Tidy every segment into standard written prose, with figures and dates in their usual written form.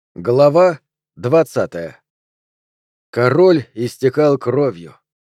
Глава 20. Король истекал кровью.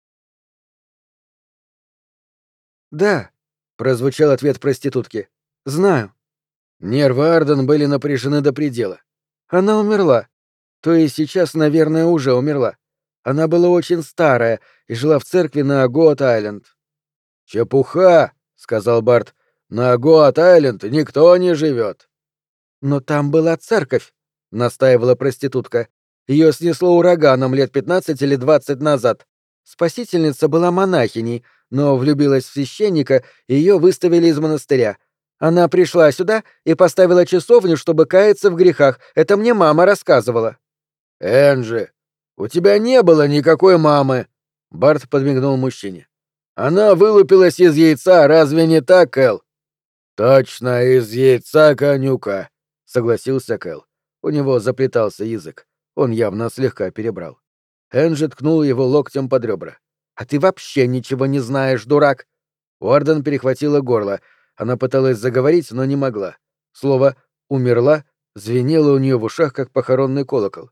«Да», — прозвучал ответ проститутки. «Знаю». Нервы Арден были напряжены до предела. Она умерла. То есть сейчас, наверное, уже умерла. Она была очень старая и жила в церкви на Гоат-Айленд. «Чепуха», — сказал Барт. «На Гоат-Айленд никто не живет». «Но там была церковь», — настаивала проститутка. Ее снесло ураганом лет 15 или 20 назад. Спасительница была монахиней, но влюбилась в священника, и ее выставили из монастыря. Она пришла сюда и поставила часовню, чтобы каяться в грехах. Это мне мама рассказывала. «Энджи, у тебя не было никакой мамы!» Барт подмигнул мужчине. «Она вылупилась из яйца, разве не так, Кэл?» «Точно, из яйца конюка», — согласился Кэл. У него заплетался язык. Он явно слегка перебрал. Энджи ткнул его локтем под ребра. «А ты вообще ничего не знаешь, дурак!» Уорден перехватила горло. Она пыталась заговорить, но не могла. Слово «умерла» звенело у нее в ушах, как похоронный колокол.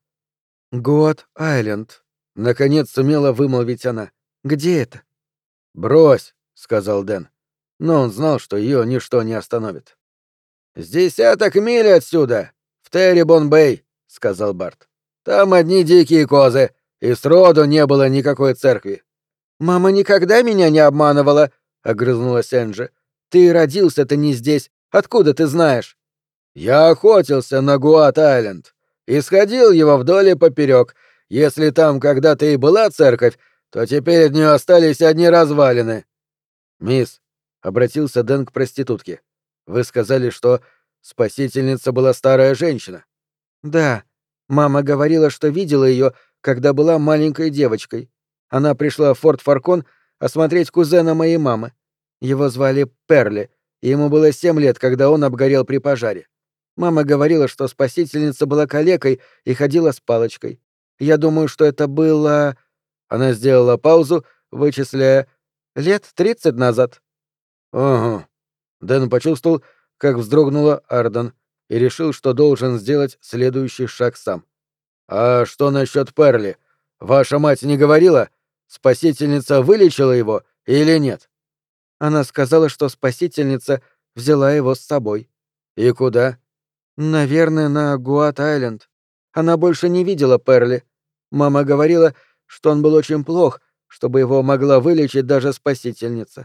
«Гоат-Айленд», — наконец сумела вымолвить она. «Где это?» «Брось», — сказал Дэн. Но он знал, что ее ничто не остановит. «С 10 миль отсюда, в Террибон-Бэй», — сказал Барт. «Там одни дикие козы, и сроду не было никакой церкви». «Мама никогда меня не обманывала», — огрызнулась Энджи. «Ты родился-то не здесь. Откуда ты знаешь?» «Я охотился на Гуат-Айленд и сходил его вдоль и поперек. Если там когда-то и была церковь, то теперь от нее остались одни развалины». «Мисс», — обратился Дэн к проститутке, — «вы сказали, что спасительница была старая женщина». «Да. Мама говорила, что видела ее, когда была маленькой девочкой. Она пришла в Форт Фаркон осмотреть кузена моей мамы. Его звали Перли, и ему было 7 лет, когда он обгорел при пожаре. Мама говорила, что спасительница была калекой и ходила с палочкой. Я думаю, что это было...» Она сделала паузу, вычисляя... «Лет 30 назад». «Ага». Дэн почувствовал, как вздрогнула Арден, и решил, что должен сделать следующий шаг сам. «А что насчет Перли? Ваша мать не говорила? Спасительница вылечила его или нет?» Она сказала, что спасительница взяла его с собой. «И куда?» «Наверное, на Гуат-Айленд. Она больше не видела Перли. Мама говорила, что он был очень плох, чтобы его могла вылечить даже спасительница».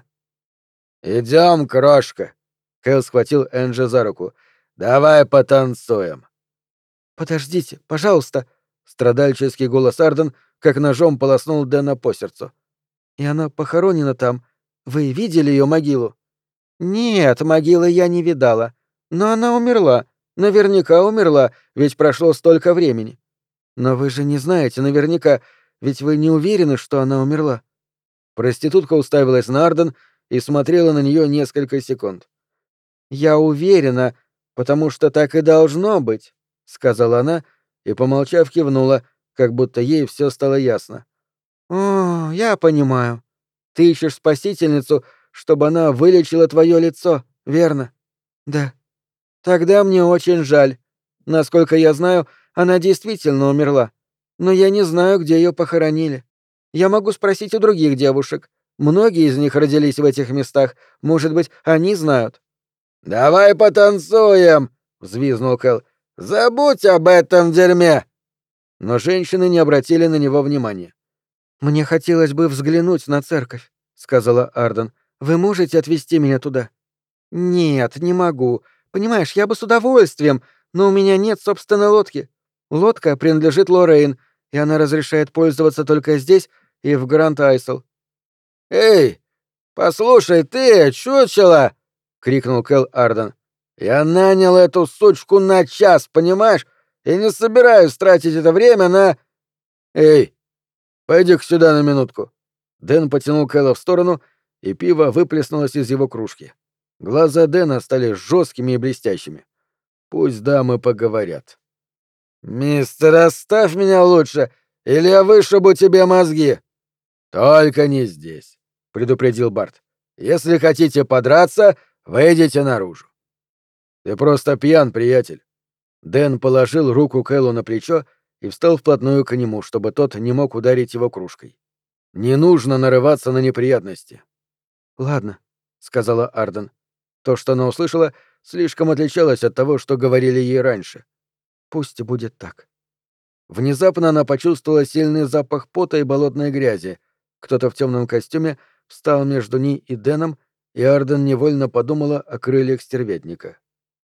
«Идем, крошка!» Кэл схватил Энджи за руку. «Давай потанцуем!» «Подождите, пожалуйста!» Страдальческий голос Арден как ножом полоснул Дэна по сердцу. «И она похоронена там. Вы видели ее могилу?» «Нет, могилы я не видала. Но она умерла. Наверняка умерла, ведь прошло столько времени. Но вы же не знаете наверняка, ведь вы не уверены, что она умерла». Проститутка уставилась на Арден и смотрела на нее несколько секунд. «Я уверена, потому что так и должно быть», — сказала она и, помолчав, кивнула, как будто ей все стало ясно. «О, я понимаю. Ты ищешь спасительницу, чтобы она вылечила твое лицо, верно?» «Да». «Тогда мне очень жаль. Насколько я знаю, она действительно умерла. Но я не знаю, где ее похоронили. Я могу спросить у других девушек. Многие из них родились в этих местах. Может быть, они знают». «Давай потанцуем!» — взвизнул Кэл. «Забудь об этом дерьме!» Но женщины не обратили на него внимания. «Мне хотелось бы взглянуть на церковь», — сказала Арден. «Вы можете отвезти меня туда?» «Нет, не могу. Понимаешь, я бы с удовольствием, но у меня нет собственной лодки. Лодка принадлежит Лоррейн, и она разрешает пользоваться только здесь и в Гранд-Айсел». «Эй, послушай ты, чучело!» — крикнул Кэл Арден. «Я нанял эту сучку на час, понимаешь? И не собираюсь тратить это время на... Эй, пойди-ка сюда на минутку». Дэн потянул Кэла в сторону, и пиво выплеснулось из его кружки. Глаза Дэна стали жесткими и блестящими. Пусть дамы поговорят. «Мистер, оставь меня лучше, или я вышибу тебе мозги!» «Только не здесь», — предупредил Барт. «Если хотите подраться, выйдите наружу». «Ты просто пьян, приятель». Дэн положил руку Кэлу на плечо и встал вплотную к нему, чтобы тот не мог ударить его кружкой. «Не нужно нарываться на неприятности». «Ладно», — сказала Арден. То, что она услышала, слишком отличалось от того, что говорили ей раньше. «Пусть будет так». Внезапно она почувствовала сильный запах пота и болотной грязи. Кто-то в темном костюме встал между ней и Дэном, и Арден невольно подумала о крыльях стервятника.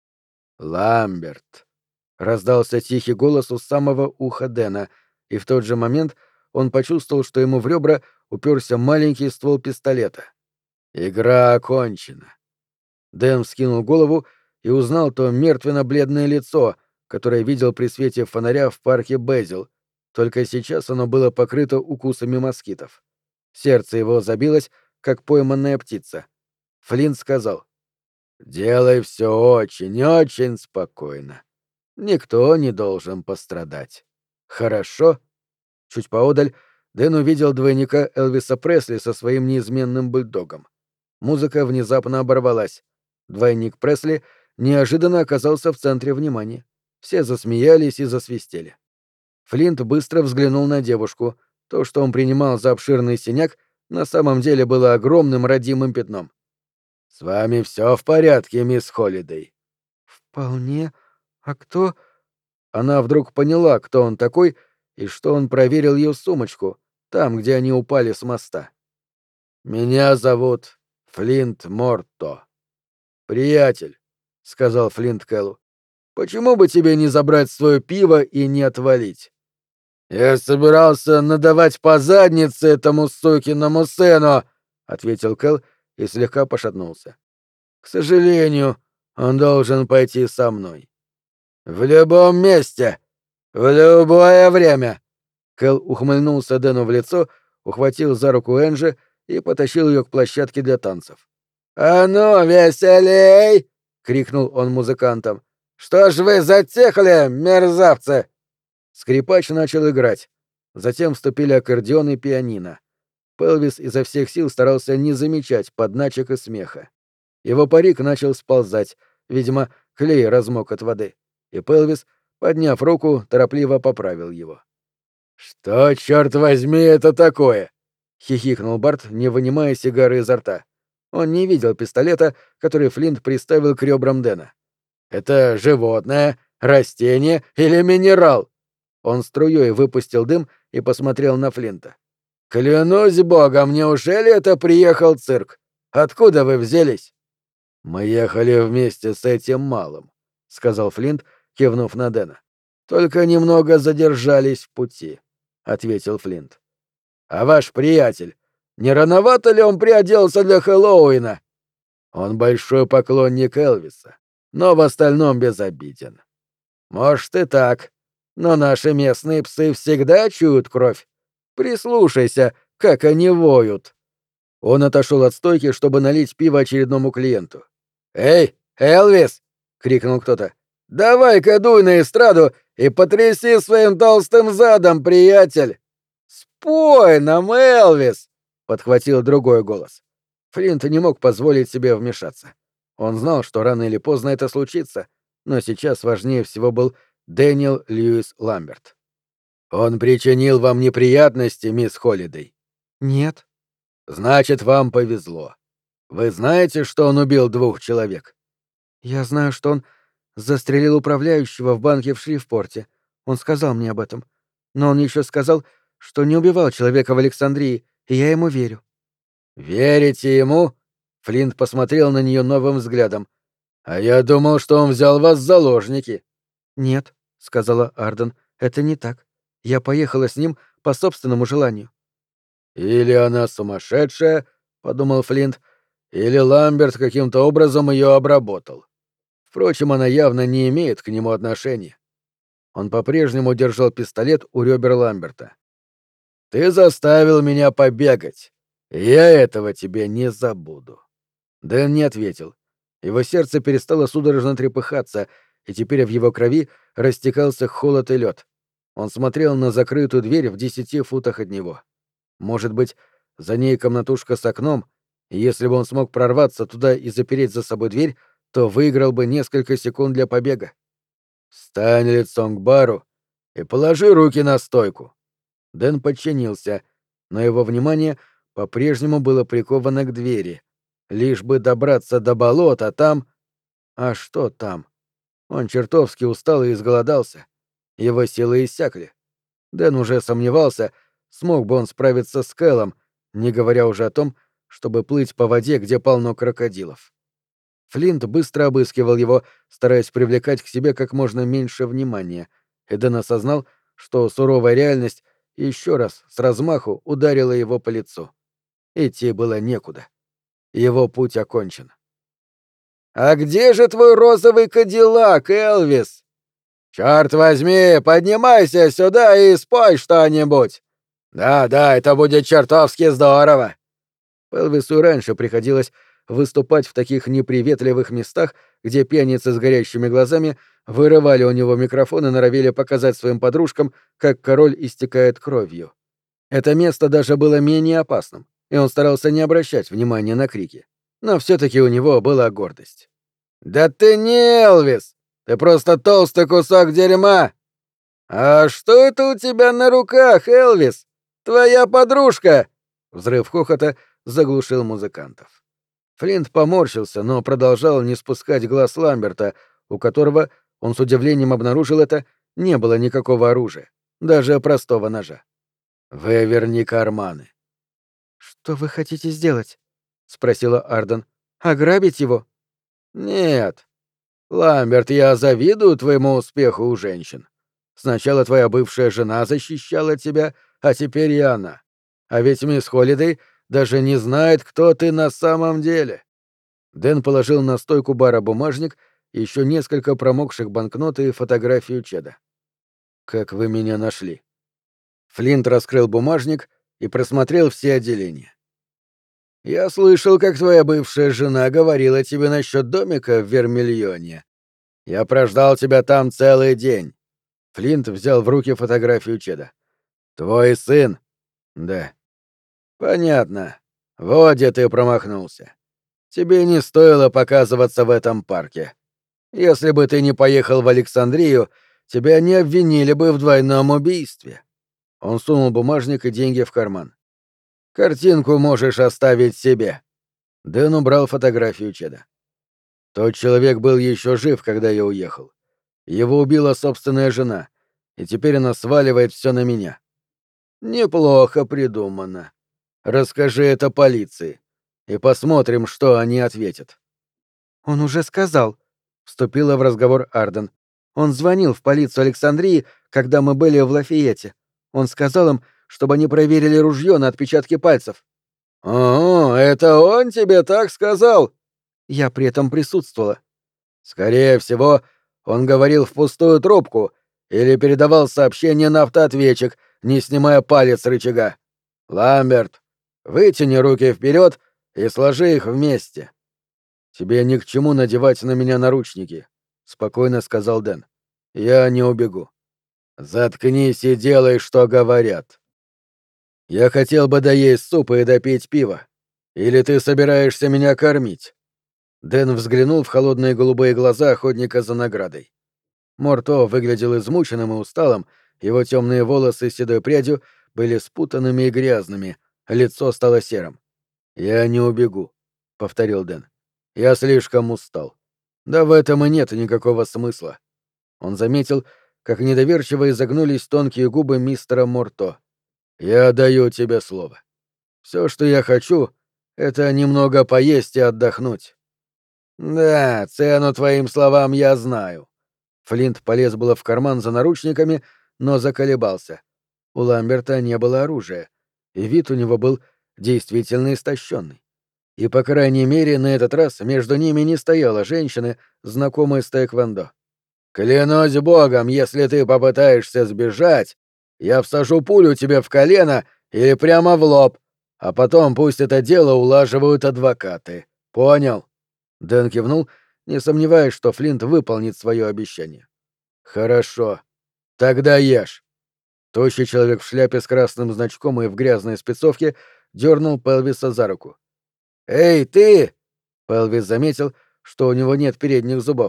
«Ламберт», — раздался тихий голос у самого уха Дэна, и в тот же момент он почувствовал, что ему в ребра уперся маленький ствол пистолета. «Игра окончена». Дэн вскинул голову и узнал то мертвенно-бледное лицо, которое видел при свете фонаря в парке Безил, только сейчас оно было покрыто укусами москитов. Сердце его забилось, как пойманная птица. Флинт сказал: «Делай все очень спокойно. Никто не должен пострадать. Хорошо?» Чуть поодаль Дэн увидел двойника Элвиса Пресли со своим неизменным бульдогом. Музыка внезапно оборвалась. Двойник Пресли неожиданно оказался в центре внимания. Все засмеялись и засвистели. Флинт быстро взглянул на девушку. То, что он принимал за обширный синяк, на самом деле было огромным родимым пятном. «С вами все в порядке, мисс Холлидей?» «Вполне. А кто...» Она вдруг поняла, кто он такой, и что он проверил ее сумочку, там, где они упали с моста. «Меня зовут Флинт Морто». «Приятель», — сказал Флинт Кэллу, — «почему бы тебе не забрать свое пиво и не отвалить?» «Я собирался надавать по заднице этому сукиному сыну», — ответил Кэл и слегка пошатнулся. «К сожалению, он должен пойти со мной». «В любом месте, в любое время». Кэл ухмыльнулся Дэну в лицо, ухватил за руку Энджи и потащил ее к площадке для танцев. «А ну, веселей!» — крикнул он музыкантам. «Что ж вы затихли, мерзавцы?» Скрипач начал играть. Затем вступили аккордеон и пианино. Пелвис изо всех сил старался не замечать подначек и смеха. Его парик начал сползать, видимо, клей размок от воды, и Пелвис, подняв руку, торопливо поправил его. «Что, черт возьми, это такое?» — хихикнул Барт, не вынимая сигары изо рта. Он не видел пистолета, который Флинт приставил к ребрам Дэна. «Это животное, растение или минерал?» Он струей выпустил дым и посмотрел на Флинта. «Клянусь богом, неужели это приехал цирк? Откуда вы взялись?» «Мы ехали вместе с этим малым», — сказал Флинт, кивнув на Дэна. «Только немного задержались в пути», — ответил Флинт. «А ваш приятель, не рановато ли он приоделся для Хэллоуина?» «Он большой поклонник Элвиса, но в остальном безобиден». «Может и так, но наши местные псы всегда чуют кровь. Прислушайся, как они воют». Он отошел от стойки, чтобы налить пиво очередному клиенту. «Эй, Элвис!» — крикнул кто-то. «Давай-ка дуй на эстраду и потряси своим толстым задом, приятель!» «Спой нам, Элвис!» — подхватил другой голос. Флинт не мог позволить себе вмешаться. Он знал, что рано или поздно это случится, но сейчас важнее всего был Дэниел Льюис Ламберт. «Он причинил вам неприятности, мисс Холлидей?» «Нет». «Значит, вам повезло. Вы знаете, что он убил 2 человек?» «Я знаю, что он застрелил управляющего в банке в Шрифпорте. Он сказал мне об этом. Но он еще сказал, что не убивал человека в Александрии, и я ему верю». «Верите ему?» Флинт посмотрел на нее новым взглядом. «А я думал, что он взял вас в заложники». «Нет», — сказала Арден, — «это не так. Я поехала с ним по собственному желанию». «Или она сумасшедшая», — подумал Флинт, — «или Ламберт каким-то образом ее обработал. Впрочем, она явно не имеет к нему отношения». Он по-прежнему держал пистолет у ребер Ламберта. «Ты заставил меня побегать. Я этого тебе не забуду». Дэн не ответил. Его сердце перестало судорожно трепыхаться, и теперь в его крови растекался холод и лед. Он смотрел на закрытую дверь в 10 футах от него. Может быть, за ней комнатушка с окном, и если бы он смог прорваться туда и запереть за собой дверь, то выиграл бы несколько секунд для побега. «Встань лицом к бару и положи руки на стойку». Дэн подчинился, но его внимание по-прежнему было приковано к двери. Лишь бы добраться до болота, там... А что там? Он чертовски устал и изголодался. Его силы иссякли. Дэн уже сомневался, смог бы он справиться с Кэлом, не говоря уже о том, чтобы плыть по воде, где полно крокодилов. Флинт быстро обыскивал его, стараясь привлекать к себе как можно меньше внимания, и Дэн осознал, что суровая реальность еще раз с размаху ударила его по лицу. Идти было некуда. Его путь окончен. «А где же твой розовый кадиллак, Элвис? Черт возьми, поднимайся сюда и спой что-нибудь! Да, это будет чертовски здорово!» Элвису раньше приходилось выступать в таких неприветливых местах, где пьяницы с горящими глазами вырывали у него микрофон и норовили показать своим подружкам, как король истекает кровью. Это место даже было менее опасным, и он старался не обращать внимания на крики. Но все-таки у него была гордость. «Да ты не Элвис! Ты просто толстый кусок дерьма!» «А что это у тебя на руках, Элвис? Твоя подружка!» Взрыв хохота заглушил музыкантов. Флинт поморщился, но продолжал не спускать глаз Ламберта, у которого, он с удивлением обнаружил это, не было никакого оружия, даже простого ножа. «Выверни карманы». «Что вы хотите сделать?» — спросила Арден. «Ограбить его?» «Нет. Ламберт, я завидую твоему успеху у женщин. Сначала твоя бывшая жена защищала тебя, а теперь и она. А ведь мисс Холлидей даже не знает, кто ты на самом деле». Дэн положил на стойку бара бумажник, еще несколько промокших банкнот и фотографию Чеда. «Как вы меня нашли?» Флинт раскрыл бумажник и просмотрел все отделения. «Я слышал, как твоя бывшая жена говорила тебе насчет домика в Вермильоне. Я прождал тебя там целый день». Флинт взял в руки фотографию Чеда. «Твой сын?» «Да». «Понятно. Вот где ты промахнулся. Тебе не стоило показываться в этом парке. Если бы ты не поехал в Александрию, тебя не обвинили бы в двойном убийстве». Он сунул бумажник и деньги в карман. «Картинку можешь оставить себе». Дэн убрал фотографию Чеда. «Тот человек был еще жив, когда я уехал. Его убила собственная жена, и теперь она сваливает все на меня». «Неплохо придумано. Расскажи это полиции, и посмотрим, что они ответят». «Он уже сказал», — вступила в разговор Арден. «Он звонил в полицию Александрии, когда мы были в Лафайете. Он сказал им, чтобы они проверили ружье на отпечатки пальцев». «О, это он тебе так сказал?» Я при этом присутствовала. «Скорее всего, он говорил в пустую трубку или передавал сообщение на автоответчик, не снимая палец с рычага. Ламберт, вытяни руки вперед и сложи их вместе». «Тебе ни к чему надевать на меня наручники», — спокойно сказал Дэн. «Я не убегу». «Заткнись и делай, что говорят». «Я хотел бы доесть супа и допить пива. Или ты собираешься меня кормить?» Дэн взглянул в холодные голубые глаза охотника за наградой. Морто выглядел измученным и усталым, его темные волосы с седой прядью были спутанными и грязными, лицо стало серым. «Я не убегу», — повторил Дэн. «Я слишком устал. Да в этом и нет никакого смысла». Он заметил, как недоверчиво изогнулись тонкие губы мистера Морто. «Я даю тебе слово. Все, что я хочу, это немного поесть и отдохнуть». «Да, цену твоим словам я знаю». Флинт полез было в карман за наручниками, но заколебался. У Ламберта не было оружия, и вид у него был действительно истощенный. И, по крайней мере, на этот раз между ними не стояла женщина, знакомая с тэквондо. «Клянусь богом, если ты попытаешься сбежать, я всажу пулю тебе в колено или прямо в лоб, а потом пусть это дело улаживают адвокаты. Понял?» Дэн кивнул, не сомневаясь, что Флинт выполнит свое обещание. «Хорошо. Тогда ешь». Тощий человек в шляпе с красным значком и в грязной спецовке дернул Пелвиса за руку. «Эй, ты!» Пелвис заметил, что у него нет передних зубов.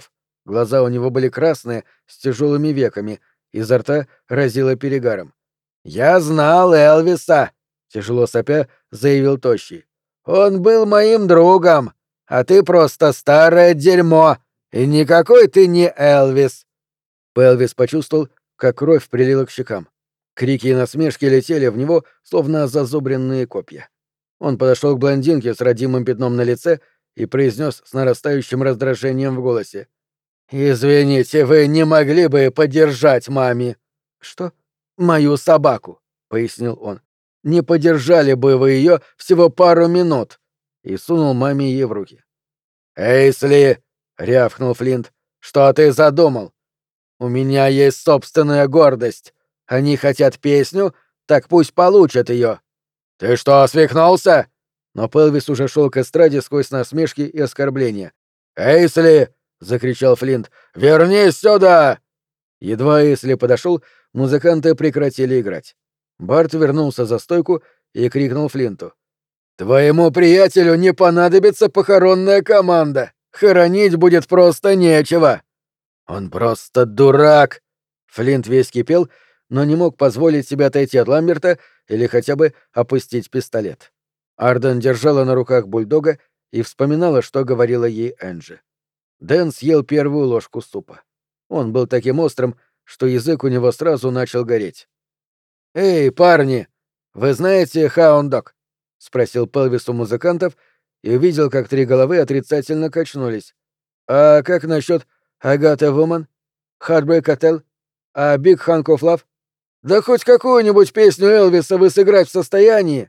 Глаза у него были красные, с тяжелыми веками, изо рта разило перегаром. «Я знал Элвиса!» — тяжело сопя заявил Тощий. «Он был моим другом, а ты просто старое дерьмо, и никакой ты не Элвис!» Элвис почувствовал, как кровь прилила к щекам. Крики и насмешки летели в него, словно зазубренные копья. Он подошел к блондинке с родимым пятном на лице и произнес с нарастающим раздражением в голосе. «Извините, вы не могли бы подержать маме?» «Что?» «Мою собаку», — пояснил он. «Не подержали бы вы ее всего пару минут», и сунул маме ей в руки. «Эйсли!» — рявкнул Флинт. «Что ты задумал? У меня есть собственная гордость. Они хотят песню, так пусть получат ее». «Ты что, свихнулся?» Но Пелвис уже шел к эстраде сквозь насмешки и оскорбления. «Эйсли!» — закричал Флинт. «Вернись сюда!» Едва Эйсли подошел, музыканты прекратили играть. Барт вернулся за стойку и крикнул Флинту. «Твоему приятелю не понадобится похоронная команда. Хоронить будет просто нечего». «Он просто дурак!» Флинт весь кипел, но не мог позволить себе отойти от Ламберта или хотя бы опустить пистолет. Арден держала на руках бульдога и вспоминала, что говорила ей Энджи. Дэн съел первую ложку супа. Он был таким острым, что язык у него сразу начал гореть. «Эй, парни, вы знаете Хаунд-Дог?» — спросил Пелвис у музыкантов и увидел, как три головы отрицательно качнулись. «А как насчет Агата Вуман? Heartbreak Hotel? А Big Hunk of Love? Да хоть какую-нибудь песню Элвиса вы сыграть в состоянии!»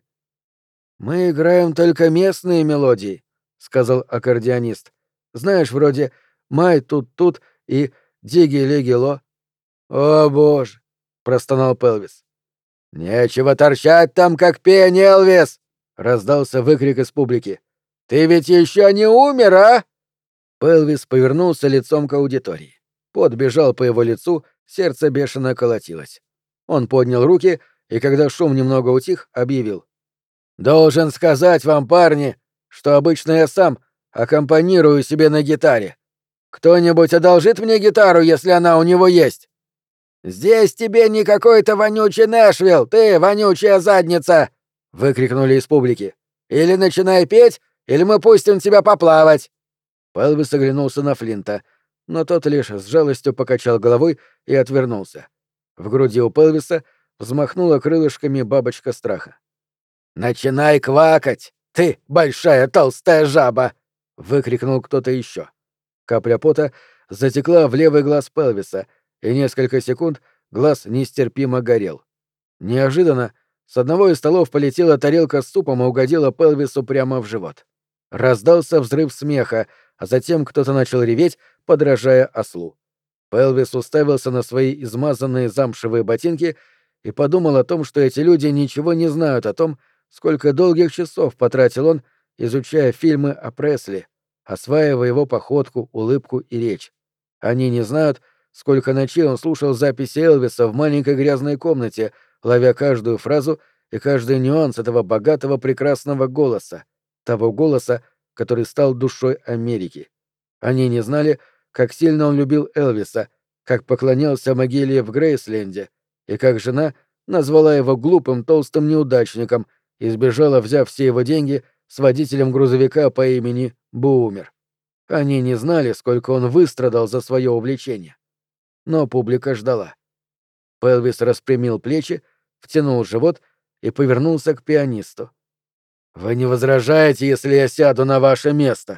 «Мы играем только местные мелодии», — сказал аккордеонист. «Знаешь, вроде «Май тут-тут» и «Диги-леги-ло». «О, боже!» — простонал Пелвис. «Нечего торчать там, как пень, Элвис!» — раздался выкрик из публики. «Ты ведь еще не умер, а?» Пелвис повернулся лицом к аудитории. Пот бежал по его лицу, сердце бешено колотилось. Он поднял руки и, когда шум немного утих, объявил. «Должен сказать вам, парни, что обычно я сам аккомпанирую себе на гитаре. Кто-нибудь одолжит мне гитару, если она у него есть?» «Здесь тебе не какой-то вонючий Нэшвилл, ты вонючая задница!» — выкрикнули из публики. «Или начинай петь, или мы пустим тебя поплавать!» Пелвис оглянулся на Флинта, но тот лишь с жалостью покачал головой и отвернулся. В груди у Пелвиса взмахнула крылышками бабочка страха. «Начинай квакать, ты большая толстая жаба!» — выкрикнул кто-то еще. Капля пота затекла в левый глаз Пелвиса, и несколько секунд глаз нестерпимо горел. Неожиданно с одного из столов полетела тарелка с супом и угодила Пелвису прямо в живот. Раздался взрыв смеха, а затем кто-то начал реветь, подражая ослу. Пелвис уставился на свои измазанные замшевые ботинки и подумал о том, что эти люди ничего не знают о том, сколько долгих часов потратил он, изучая фильмы о Пресли, осваивая его походку, улыбку и речь. Они не знают, сколько ночей он слушал записи Элвиса в маленькой грязной комнате, ловя каждую фразу и каждый нюанс этого богатого прекрасного голоса, того голоса, который стал душой Америки. Они не знали, как сильно он любил Элвиса, как поклонялся могиле в Грейсленде, и как жена назвала его глупым толстым неудачником и сбежала, взяв все его деньги, с водителем грузовика по имени Бумер. Они не знали, сколько он выстрадал за свое увлечение. Но публика ждала. Пелвис распрямил плечи, втянул живот и повернулся к пианисту. «Вы не возражаете, если я сяду на ваше место?»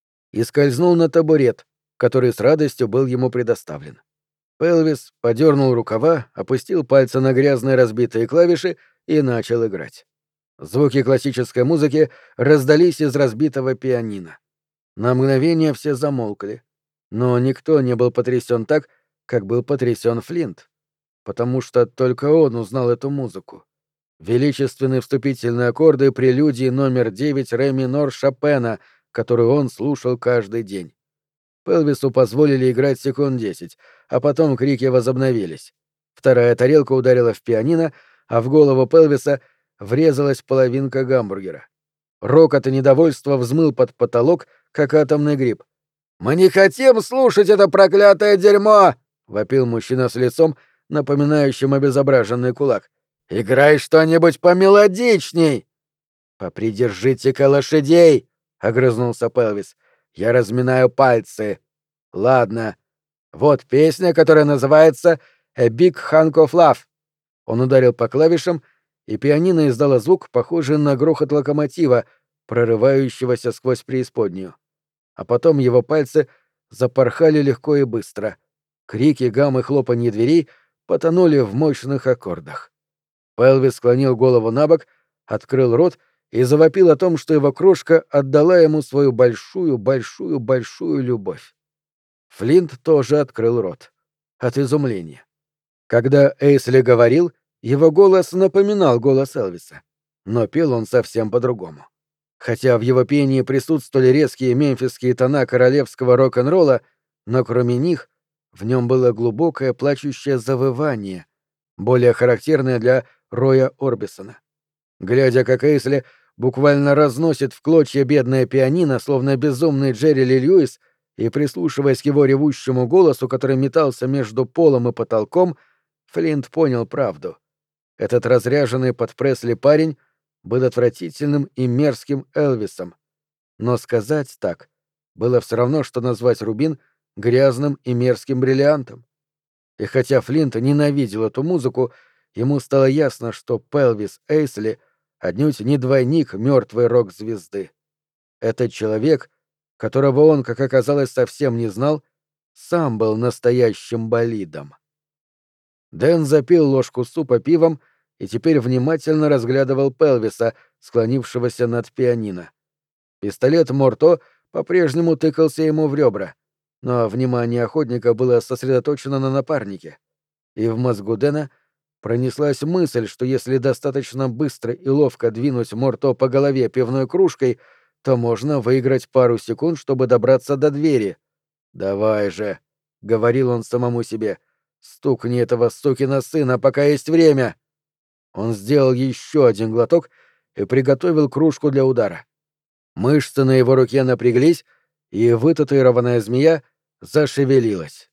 И скользнул на табурет, который с радостью был ему предоставлен. Пелвис подернул рукава, опустил пальцы на грязные разбитые клавиши и начал играть. Звуки классической музыки раздались из разбитого пианино. На мгновение все замолкли, но никто не был потрясен так, как был потрясен Флинт, потому что только он узнал эту музыку. Величественные вступительные аккорды прелюдии номер 9 ре минор Шопена, которую он слушал каждый день. Пелвису позволили играть секунд 10, а потом крики возобновились. Вторая тарелка ударила в пианино, а в голову Пелвиса врезалась половинка гамбургера. Рокот и недовольство взмыл под потолок, как атомный гриб. «Мы не хотим слушать это проклятое дерьмо!» — вопил мужчина с лицом, напоминающим обезображенный кулак. «Играй что-нибудь помелодичней!» «Попридержите-ка лошадей!» — огрызнулся Пелвис. «Я разминаю пальцы. Ладно. Вот песня, которая называется «A Big Hunk of Love». Он ударил по клавишам, и пианино издало звук, похожий на грохот локомотива, прорывающегося сквозь преисподнюю. А потом его пальцы запорхали легко и быстро. Крики, гам и хлопанье дверей потонули в мощных аккордах. Пелвис склонил голову набок, открыл рот и завопил о том, что его крошка отдала ему свою большую любовь. Флинт тоже открыл рот. От изумления. Когда Эйсли говорил, его голос напоминал голос Элвиса. Но пел он совсем по-другому. Хотя в его пении присутствовали резкие мемфисские тона королевского рок-н-ролла, но кроме них в нем было глубокое плачущее завывание, более характерное для Роя Орбисона. Глядя, как Эйсли буквально разносит в клочья бедное пианино, словно безумный Джерри Ли Льюис, и прислушиваясь к его ревущему голосу, который метался между полом и потолком, Флинт понял правду. Этот разряженный под Пресли парень был отвратительным и мерзким Элвисом. Но сказать так было все равно, что назвать рубин грязным и мерзким бриллиантом. И хотя Флинт ненавидел эту музыку, ему стало ясно, что Пелвис Эйсли отнюдь не двойник мертвой рок-звезды. Этот человек, которого он, как оказалось, совсем не знал, сам был настоящим болидом. Дэн запил ложку супа пивом и теперь внимательно разглядывал Пелвиса, склонившегося над пианино. Пистолет Морто по-прежнему тыкался ему в ребра, но внимание охотника было сосредоточено на напарнике. И в мозгу Дэна пронеслась мысль, что если достаточно быстро и ловко двинуть Морто по голове пивной кружкой, то можно выиграть пару секунд, чтобы добраться до двери. «Давай же», — говорил он самому себе, — «стукни этого сукина сына, пока есть время». Он сделал еще один глоток и приготовил кружку для удара. Мышцы на его руке напряглись, и вытатуированная змея зашевелилась.